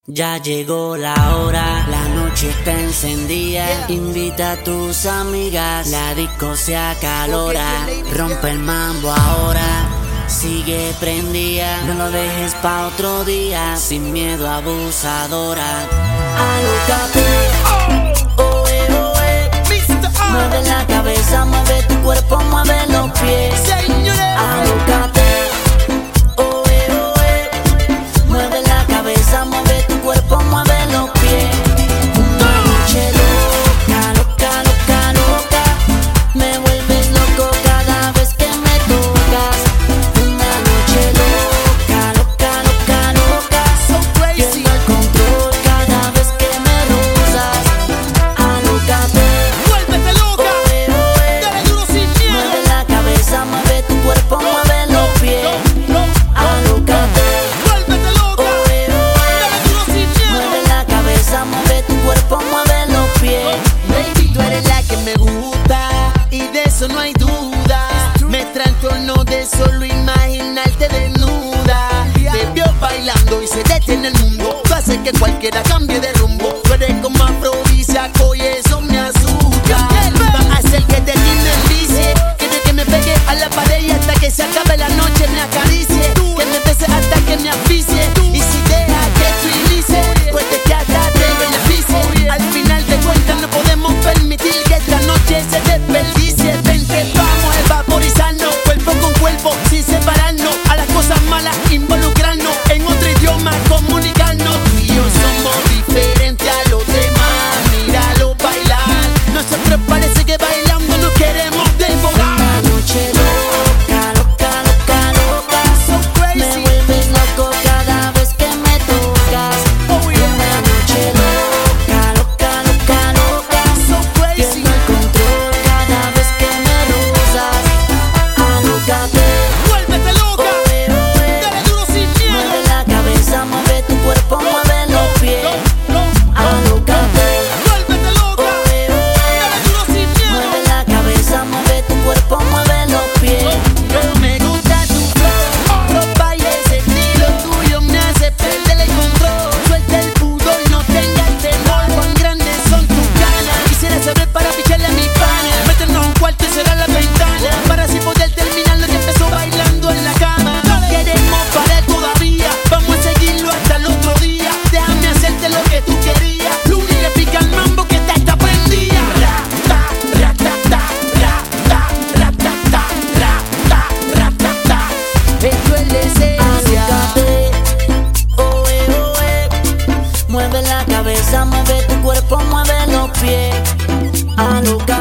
Ya llegó la hora, la noche está encendida. Invita a tus amigas, la disco se acalora. Rompe el mambo ahora, sigue prendida. No lo dejes pa' otro día, sin miedo abusadora. Alócate, oe, oe. Mueve la cabeza, mueve tu cuerpo, mueve los pies. Alócate. No hay duda, me trastorno de solo imaginarte desnuda. Te vio bailando y se detiene el mundo. Tú haces que cualquiera cambie de rumbo. Tú eres como afrodisíaco y eso me asusta. Va a hacer que te tiene envicie, que me pegue a la pared y hasta que se acabe la noche me acaricie. Que me bese hasta que me asfixie. Y si deja que tú inicies, pues de que hasta te beneficie. Al final de cuentas no podemos permitir que esta noche se desperdicie. Sin separarnos, a las cosas malas involucrarnos, en otro idioma comunicarnos. Tú y yo somos diferentes a los demás, míralo bailar. Nosotros parece que bailando nos queremos devorar. Una noche loca, loca, loca, loca. So crazy. Me vuelves loco cada vez que me tocas. Una noche loca, loca, loca, loca. So crazy. Pierdo el control cada vez que me rozas. Alócate. Mueve la cabeza, mueve tu cuerpo, mueve los pies. Alócate.